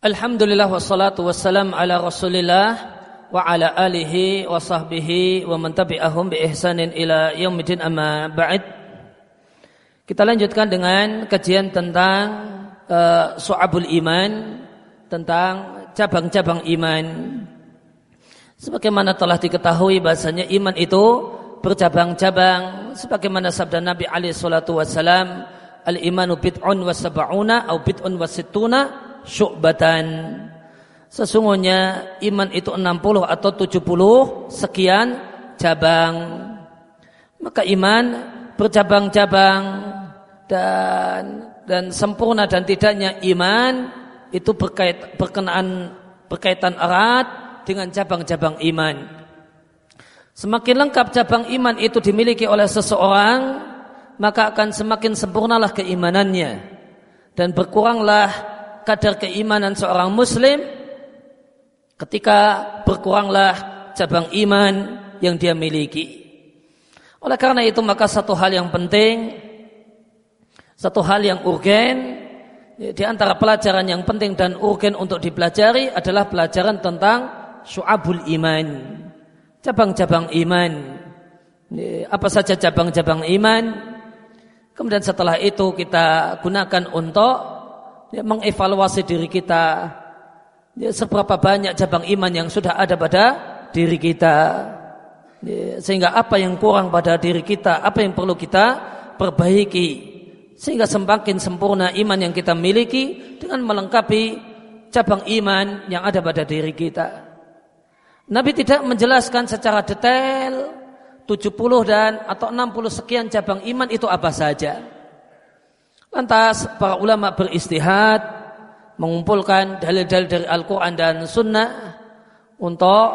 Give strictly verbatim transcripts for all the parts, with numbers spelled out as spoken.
Alhamdulillah wassalatu wassalam ala Rasulillah wa ala alihi wa sahbihi wa man tabi'ahum bi ihsanin ila yaumidin, amma ba'd. Kita lanjutkan dengan kajian tentang uh, Syu'abul Iman, tentang cabang-cabang iman. Sebagaimana telah diketahui bahasanya iman itu bercabang-cabang, sebagaimana sabda Nabi alaihi salatu wassalam, al-imanu bid'un wa sab'una au bid'un wa sittuna syu'batan. Sesungguhnya iman itu enam puluh atau tujuh puluh sekian cabang. Maka iman bercabang-cabang, dan dan sempurna dan tidaknya iman itu berkait, berkenaan berkaitan erat dengan cabang-cabang iman. Semakin lengkap cabang iman itu dimiliki oleh seseorang, maka akan semakin sempurnalah keimanannya dan berkuranglah kadar keimanan seorang muslim ketika berkuranglah cabang iman yang dia miliki. Oleh karena itu maka satu hal yang penting, satu hal yang urgen di antara pelajaran yang penting dan urgen untuk dipelajari adalah pelajaran tentang syu'abul iman, cabang-cabang iman. Apa saja cabang-cabang iman? Kemudian setelah itu kita gunakan untuk ya, mengevaluasi diri kita, ya, seberapa banyak cabang iman yang sudah ada pada diri kita, ya, sehingga apa yang kurang pada diri kita, apa yang perlu kita perbaiki, sehingga semakin sempurna iman yang kita miliki dengan melengkapi cabang iman yang ada pada diri kita. Nabi tidak menjelaskan secara detail tujuh puluh dan atau enam puluh sekian cabang iman itu apa saja. Lantas para ulama beristihad mengumpulkan dalil-dalil dari Al-Quran dan Sunnah untuk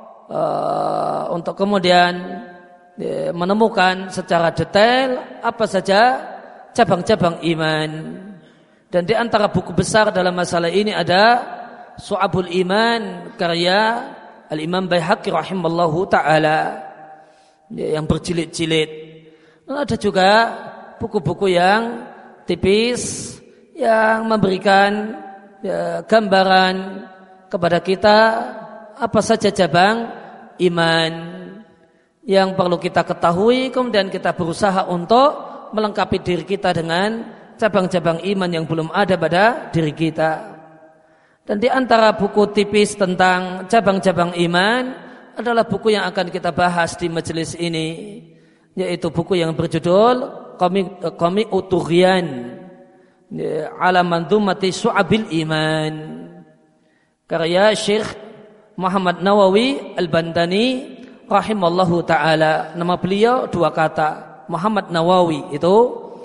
uh, untuk kemudian uh, menemukan secara detail apa saja cabang-cabang iman. Dan di antara buku besar dalam masalah ini ada Syu'abul Iman karya Al-Imam Baihaqi rahimallahu ta'ala yang berjilid-jilid. Dan ada juga buku-buku yang tipis yang memberikan ya, gambaran kepada kita apa saja cabang iman yang perlu kita ketahui, kemudian kita berusaha untuk melengkapi diri kita dengan cabang-cabang iman yang belum ada pada diri kita. Dan di antara buku tipis tentang cabang-cabang iman adalah buku yang akan kita bahas di majelis ini, yaitu buku yang berjudul Qami' Utughyan ala Manzumati Syu'abil Iman karya Syekh Muhammad Nawawi Al-Bandani rahimallahu ta'ala. Nama beliau dua kata, Muhammad Nawawi, itu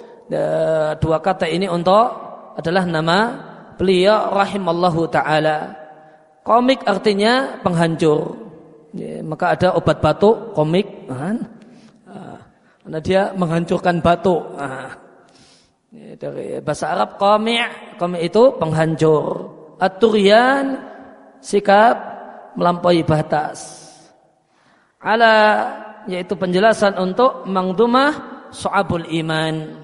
dua kata ini untuk adalah nama beliau rahimallahu ta'ala. Komik artinya penghancur, ya, maka ada obat batuk komik kan? Karena dia menghancurkan batu. Nah, dari bahasa Arab qami', qami' itu penghancur. At-tughyan sikap melampaui batas. Ala yaitu penjelasan untuk mangdumah Syu'abul Iman.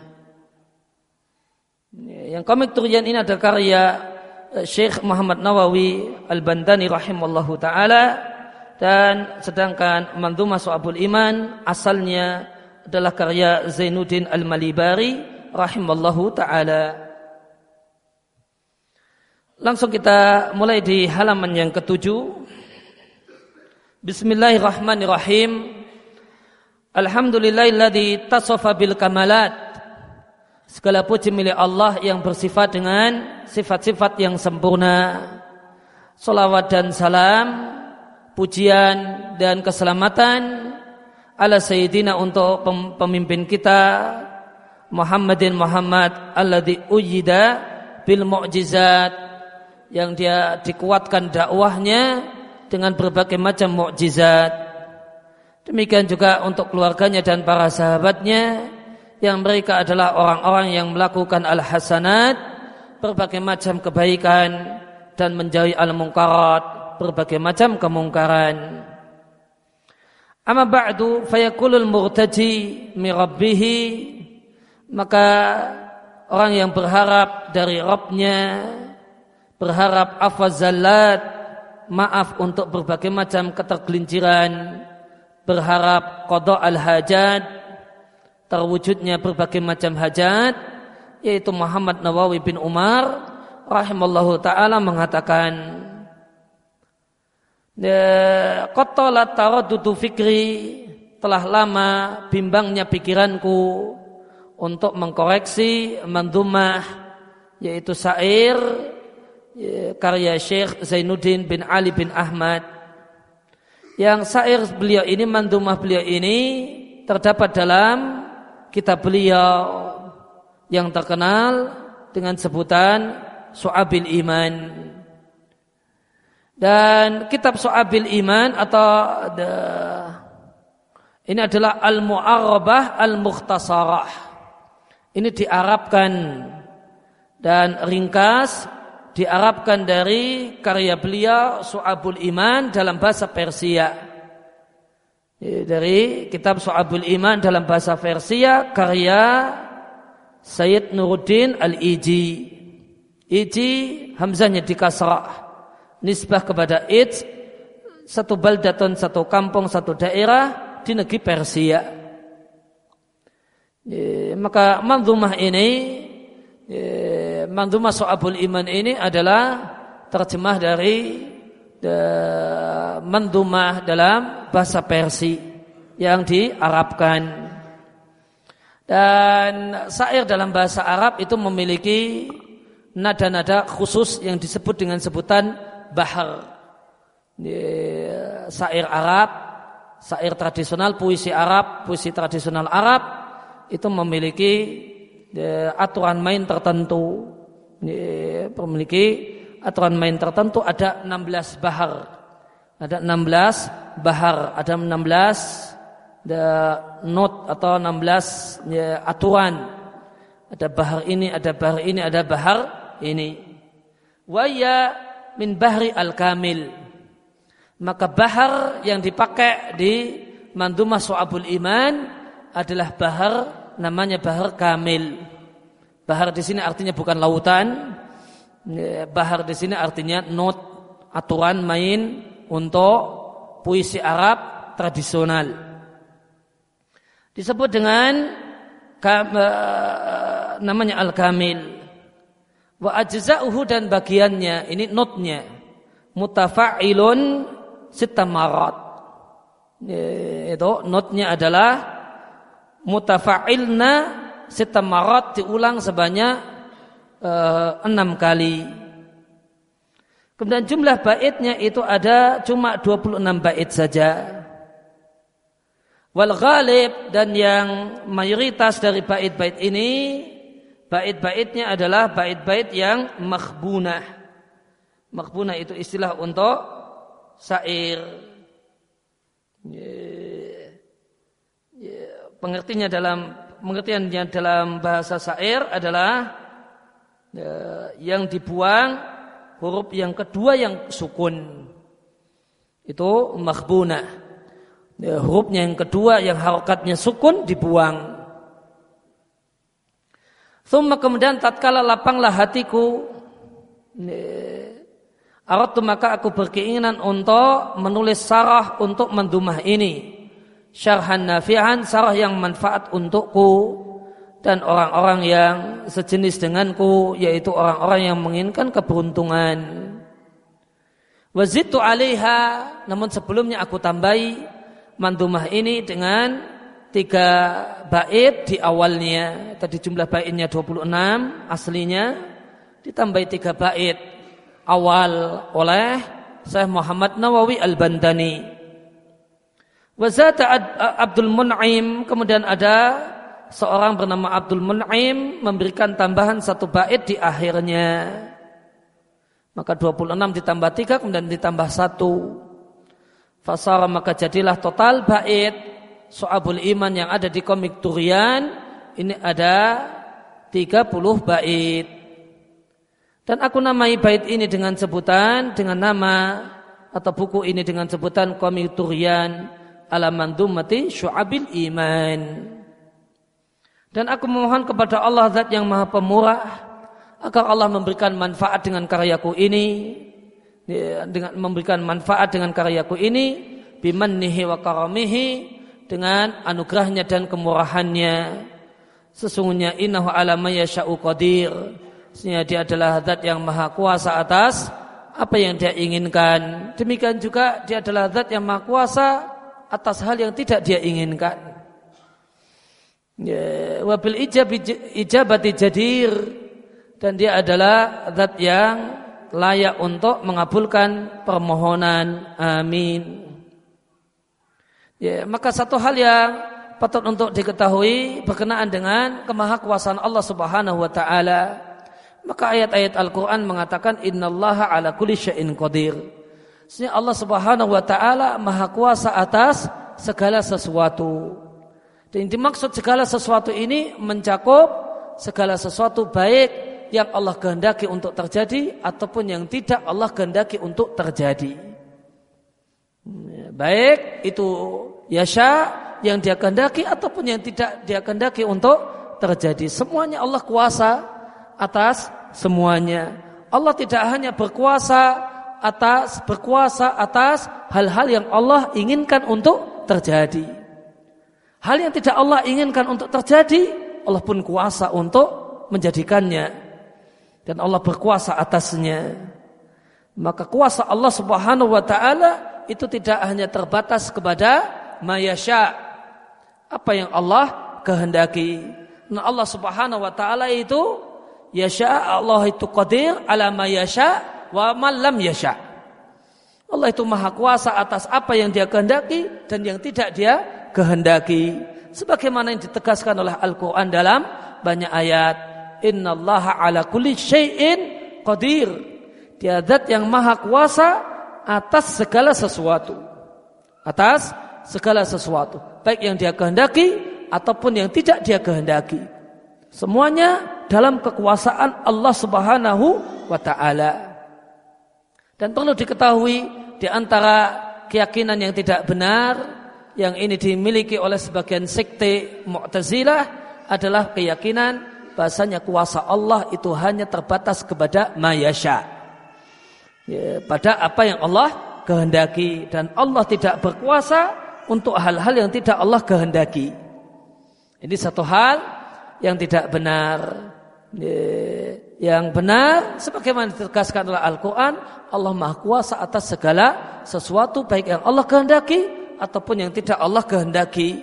Yang komik tughyan ini adalah karya Syekh Muhammad Nawawi Al-Bandani rahimallahu taala, dan sedangkan mangdumah Syu'abul Iman asalnya adalah karya Zainuddin Al-Malibari rahimallahu ta'ala. Langsung kita mulai di halaman yang ketujuh. Bismillahirrahmanirrahim. Alhamdulillahilladzi tasafa bil kamalat. Segala puji milik Allah yang bersifat dengan sifat-sifat yang sempurna. Salawat dan salam, pujian dan keselamatan ala sayyidina untuk pemimpin kita Muhammadin Muhammad alladzi uyyida bil mu'jizat, yang dia dikuatkan dakwahnya dengan berbagai macam mukjizat. Demikian juga untuk keluarganya dan para sahabatnya yang mereka adalah orang-orang yang melakukan al-hasanat, berbagai macam kebaikan, dan menjauhi al-munkarat, berbagai macam kemungkaran. Amma ba'du fayakulul murtaji min rabbih, maka orang yang berharap dari Rabbnya berharap afwazallat, maaf untuk berbagai macam ketergelinciran, berharap qada al-hajat, terwujudnya berbagai macam hajat, yaitu Muhammad Nawawi bin Umar rahimallahu taala mengatakan, qatalat taraddudu fikri, telah lama bimbangnya pikiranku untuk mengkoreksi mandhumah, yaitu syair karya Syekh Zainuddin bin Ali bin Ahmad, yang syair beliau ini, mandhumah beliau ini terdapat dalam kitab beliau yang terkenal dengan sebutan Syu'abil Iman. Dan kitab Syu'abil Iman atau the, ini adalah Al-Mu'arrabah Al-Mukhtasarah. Ini diarabkan dan ringkas, diarabkan dari karya beliau Syu'abul Iman dalam bahasa Persia. Dari kitab Syu'abul Iman dalam bahasa Persia karya Sayyid Nuruddin Al-Iji. Iji hamzahnya di kasrah, nisbah kepada Ij, satu baldatun, satu kampung, satu daerah di negeri Persia. E, maka mandhumah ini, e, mandhumah Syu'abul Iman ini adalah terjemah dari de, mandhumah dalam bahasa Persia yang diarabkan. Dan syair dalam bahasa Arab itu memiliki nada-nada khusus yang disebut dengan sebutan bahar. Syair Arab, syair tradisional, puisi Arab, puisi tradisional Arab itu memiliki aturan main tertentu. Memiliki aturan main tertentu, ada enam belas bahar. Ada enam belas bahar, ada enam belas not atau enam belas ya, aturan. Ada bahar ini, ada bahar ini, ada bahar ini. Wa ya min bahri al-kamil. Maka bahar yang dipakai di mandhumah Syu'abul Iman adalah bahar, namanya bahar kamil. Bahar di sini artinya bukan lautan. Bahar di sini artinya not, aturan main untuk puisi Arab tradisional. Disebut dengan namanya al-kamil. Wa ajza'uhu, dan bagiannya, ini notnya, mutafa'ilun sitamarat. Itu notnya adalah mutafa'ilna sitamarat, diulang sebanyak uh, enam kali. Kemudian jumlah baitnya itu ada cuma dua puluh enam bait saja. Wal ghalib, dan yang mayoritas dari bait-bait ini, bait-baitnya adalah bait-bait yang makhbunah. Makhbunah itu istilah untuk syair. Pengertiannya dalam pengertiannya dalam bahasa syair adalah yang dibuang huruf yang kedua yang sukun. Itu makhbunah. Ya, hurufnya yang kedua yang harokatnya sukun dibuang. Thumma, kemudian tatkala lapanglah hatiku, aratu, maka aku berkeinginan untuk menulis syarah untuk mandhumah ini, syarhan nafi'an, syarah yang manfaat untukku dan orang-orang yang sejenis denganku, yaitu orang-orang yang menginginkan keberuntungan. Wazidtu 'alaiha, namun sebelumnya aku tambahi mandhumah ini dengan tiga bait di awalnya. Tadi jumlah baitnya dua puluh enam aslinya, ditambahi tiga bait awal oleh Syekh Muhammad Nawawi Al-Bandani. Wa zata Abdul Mun'im, kemudian ada seorang bernama Abdul Mun'im memberikan tambahan satu bait di akhirnya. Maka dua puluh enam ditambah tiga, kemudian ditambah satu. Fasara, maka jadilah total bait Syu'abul Iman yang ada di komik Turian ini ada tiga puluh bait. Dan aku namai bait ini dengan sebutan, dengan nama atau buku ini dengan sebutan komik Turian ala mandhumati Syu'abil Iman. Dan aku memohon kepada Allah Zat yang Maha Pemurah agar Allah memberikan manfaat dengan karyaku ini, dengan memberikan manfaat dengan karyaku ini, bimannihi wa karamihi, dengan anugerahnya dan kemurahannya. Sesungguhnya innahu ala ma yasha'u qadir, sesungguhnya dia adalah zat yang maha kuasa atas apa yang dia inginkan. Demikian juga dia adalah zat yang maha kuasa atas hal yang tidak dia inginkan. Ya, wabil ijabati jadir, dan dia adalah zat yang layak untuk mengabulkan permohonan. Amin. Ya, maka satu hal yang patut untuk diketahui berkenaan dengan kemahakuasaan Allah Subhanahu wa taala, maka ayat-ayat Al-Qur'an mengatakan innallaha ala kulli syai'in qadir. Sesungguhnya Allah Subhanahu wa taala maha kuasa atas segala sesuatu. Dan dimaksud segala sesuatu ini mencakup segala sesuatu baik yang Allah kehendaki untuk terjadi ataupun yang tidak Allah kehendaki untuk terjadi. Baik itu yasha yang dia kehendaki ataupun yang tidak dia kehendaki untuk terjadi. Semuanya Allah kuasa atas semuanya. Allah tidak hanya berkuasa atas berkuasa atas hal-hal yang Allah inginkan untuk terjadi. Hal yang tidak Allah inginkan untuk terjadi, Allah pun kuasa untuk menjadikannya. Dan Allah berkuasa atasnya. Maka kuasa Allah Subhanahu wa taala itu tidak hanya terbatas kepada ma yasha, apa yang Allah kehendaki. Nah, Allah Subhanahu wa taala itu yasha, Allah itu qadir ala ma yasha wa ma lam yasha. Allah itu maha kuasa atas apa yang dia kehendaki dan yang tidak dia kehendaki, sebagaimana yang ditegaskan oleh Al-Quran dalam banyak ayat. Innallaha ala kulli syai'in qadir, dia zat yang maha kuasa atas segala sesuatu, atas segala sesuatu, baik yang dia kehendaki ataupun yang tidak dia kehendaki. Semuanya dalam kekuasaan Allah Subhanahu wa taala. Dan perlu diketahui di antara keyakinan yang tidak benar yang ini dimiliki oleh sebagian sekte Mu'tazilah adalah keyakinan bahasanya kuasa Allah itu hanya terbatas kepada ma yasha, ya, pada apa yang Allah kehendaki, dan Allah tidak berkuasa untuk hal-hal yang tidak Allah kehendaki. Ini satu hal yang tidak benar. Ya, yang benar sebagaimana ditegaskan oleh Al-Quran, Allah maha kuasa atas segala sesuatu baik yang Allah kehendaki ataupun yang tidak Allah kehendaki.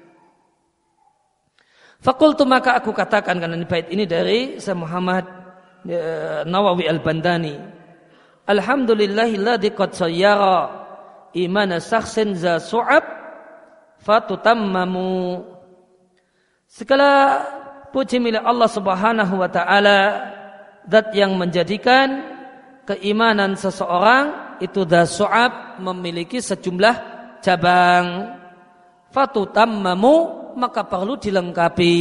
Fakultu, maka aku katakan, karena ini bait ini dari Syekh Muhammad ya, Nawawi Al-Bandani. Alhamdulillahilladzi qad sayyara imana syakhsin za su'ab fatutammamu. Segala puji milik Allah Subhanahu wa taala, zat yang menjadikan keimanan seseorang itu za su'ab memiliki sejumlah cabang. Fatutammamu, maka perlu dilengkapi.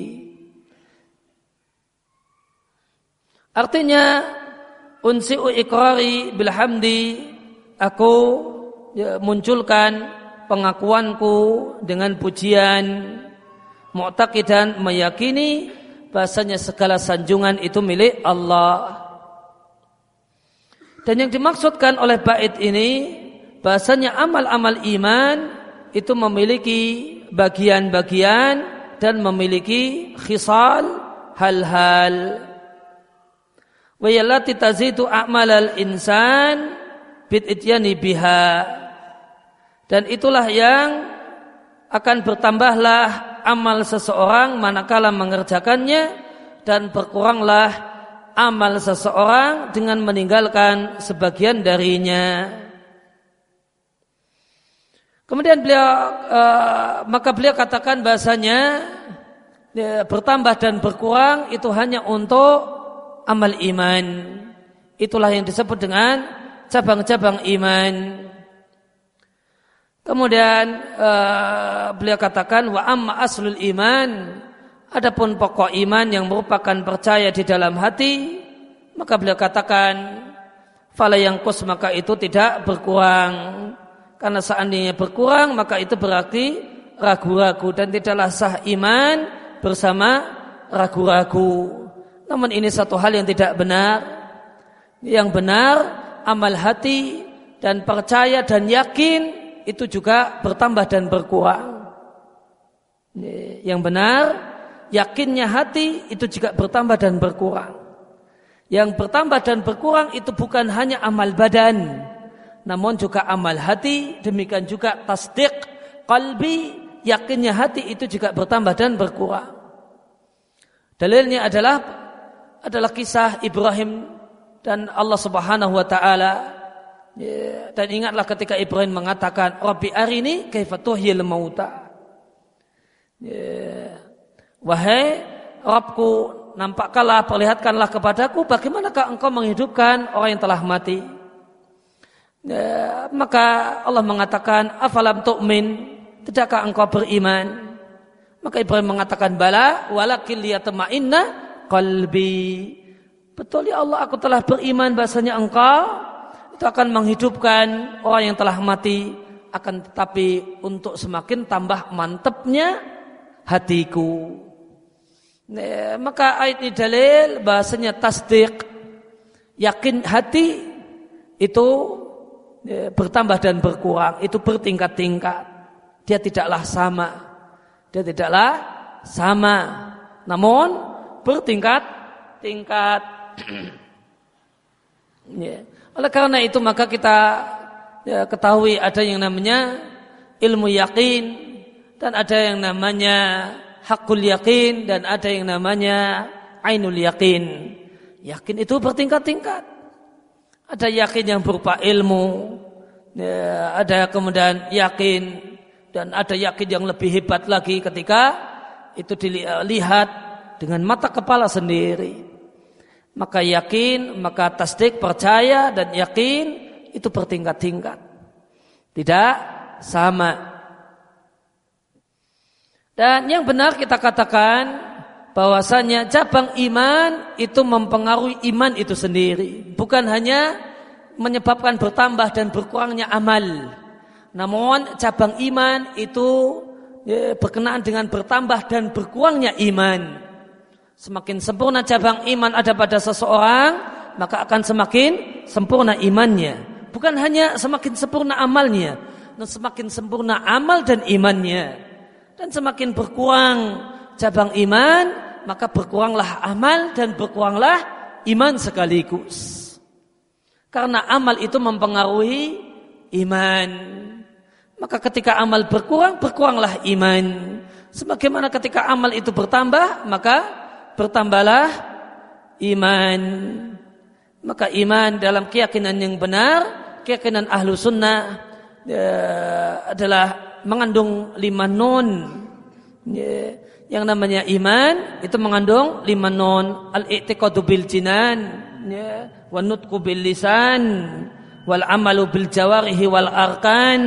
Artinya unsi'u iqrari bilhamdi, aku ya, munculkan pengakuanku dengan pujian, mu'taqidan, meyakini bahasanya segala sanjungan itu milik Allah. Dan yang dimaksudkan oleh bait ini bahasanya amal-amal iman itu memiliki bagian-bagian dan memiliki khisal, hal-hal. Wa yallati tazidu a'malal insan bid'ityani biha, dan itulah yang akan bertambahlah amal seseorang manakala mengerjakannya, dan berkuranglah amal seseorang dengan meninggalkan sebagian darinya. Kemudian beliau uh, maka beliau katakan bahasanya ya, bertambah dan berkurang itu hanya untuk amal iman. Itulah yang disebut dengan cabang-cabang iman. Kemudian uh, beliau katakan wa amma aslul iman, adapun pokok iman yang merupakan percaya di dalam hati, maka beliau katakan fala yanqus, maka itu tidak berkurang. Karena seandainya berkurang maka itu berarti ragu-ragu, dan tidaklah sah iman bersama ragu-ragu. Namun ini satu hal yang tidak benar. Yang benar, amal hati dan percaya dan yakin itu juga bertambah dan berkurang. Yang benar, yakinnya hati itu juga bertambah dan berkurang. Yang bertambah dan berkurang itu bukan hanya amal badan, namun juga amal hati, demikian juga tasdik qalbi, yakinnya hati itu juga bertambah dan berkurang. Dalilnya adalah adalah kisah Ibrahim dan Allah Subhanahu wa taala. Dan ingatlah ketika Ibrahim mengatakan, Rabbi arini kaifa tuhyil mauta. Wahai Rabbku, nampakkanlah, perlihatkanlah kepadaku bagaimanakah engkau menghidupkan orang yang telah mati. Ya, maka Allah mengatakan, afalam tu'min, tidakkah engkau beriman? Maka Ibrahim mengatakan, bala walakin liyatma'inna qalbi. Betul ya Allah, aku telah beriman bahasanya engkau itu akan menghidupkan orang yang telah mati, akan tetapi untuk semakin tambah mantapnya hatiku. Nah, maka ayat ini dalil bahasanya tasdik, yakin hati itu ya, bertambah dan berkurang, itu bertingkat-tingkat. Dia tidaklah sama. Dia tidaklah sama, namun bertingkat-tingkat. Ya. Oleh karena itu maka kita ya, ketahui ada yang namanya ilmu yakin dan ada yang namanya hakul yakin dan ada yang namanya ainul yakin. Yakin itu bertingkat-tingkat. Ada yakin yang berupa ilmu, ya, ada kemudian yakin dan ada yakin yang lebih hebat lagi ketika itu dilihat dengan mata kepala sendiri. Maka yakin, maka tasdik, percaya dan yakin itu bertingkat-tingkat. Tidak sama. Dan yang benar kita katakan bahwasanya cabang iman itu mempengaruhi iman itu sendiri. Bukan hanya menyebabkan bertambah dan berkurangnya amal. Namun cabang iman itu ya, berkenaan dengan bertambah dan berkurangnya iman. Semakin sempurna cabang iman ada pada seseorang, maka akan semakin sempurna imannya. Bukan hanya semakin sempurna amalnya, namun semakin sempurna amal dan imannya. Dan semakin berkurang cabang iman, maka berkuranglah amal dan berkuranglah iman sekaligus. Karena amal itu mempengaruhi iman. Maka ketika amal berkurang, berkuranglah iman. Sebagaimana ketika amal itu bertambah, maka bertambahlah iman. Maka iman dalam keyakinan yang benar, keyakinan ahlu sunnah ya, adalah mengandung lima nun. Ya, yang namanya iman itu mengandung lima nun. Al-i'tiqadu bil jinan, ya, wa nutqu bil lisan, wal amalu bil jawarihi wal arkan.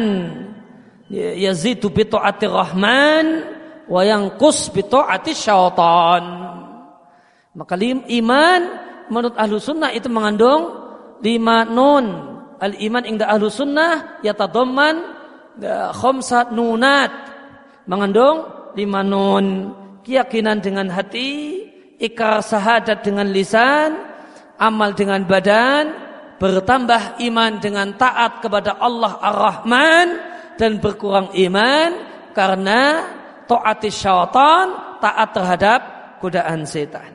Ya, yazidu bi ta'atir rahman wa yanqus bi ta'atis syaitan. Maka iman menurut ahlu sunnah itu mengandung lima nun. Al-iman inda ahlu sunnah yatadamman khamsat nunat. Mengandung lima nun. Keyakinan dengan hati, ikrar syahadat dengan lisan, amal dengan badan, bertambah iman dengan taat kepada Allah Ar-Rahman, dan berkurang iman karena ta'atis syaitan, taat terhadap godaan setan.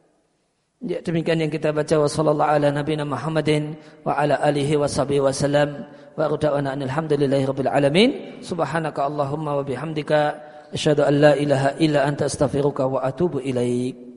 Ya, demikian yang kita baca. Wa sallallahu ala nabiyina Muhammadin wa ala alihi wa sahbihi wa sallam wa ruda'ana alhamdulillahi rabbil alamin. Subhanaka Allahumma wa bihamdika asyhadu an la ilaha illa anta astaghfiruka wa atubu ilaik.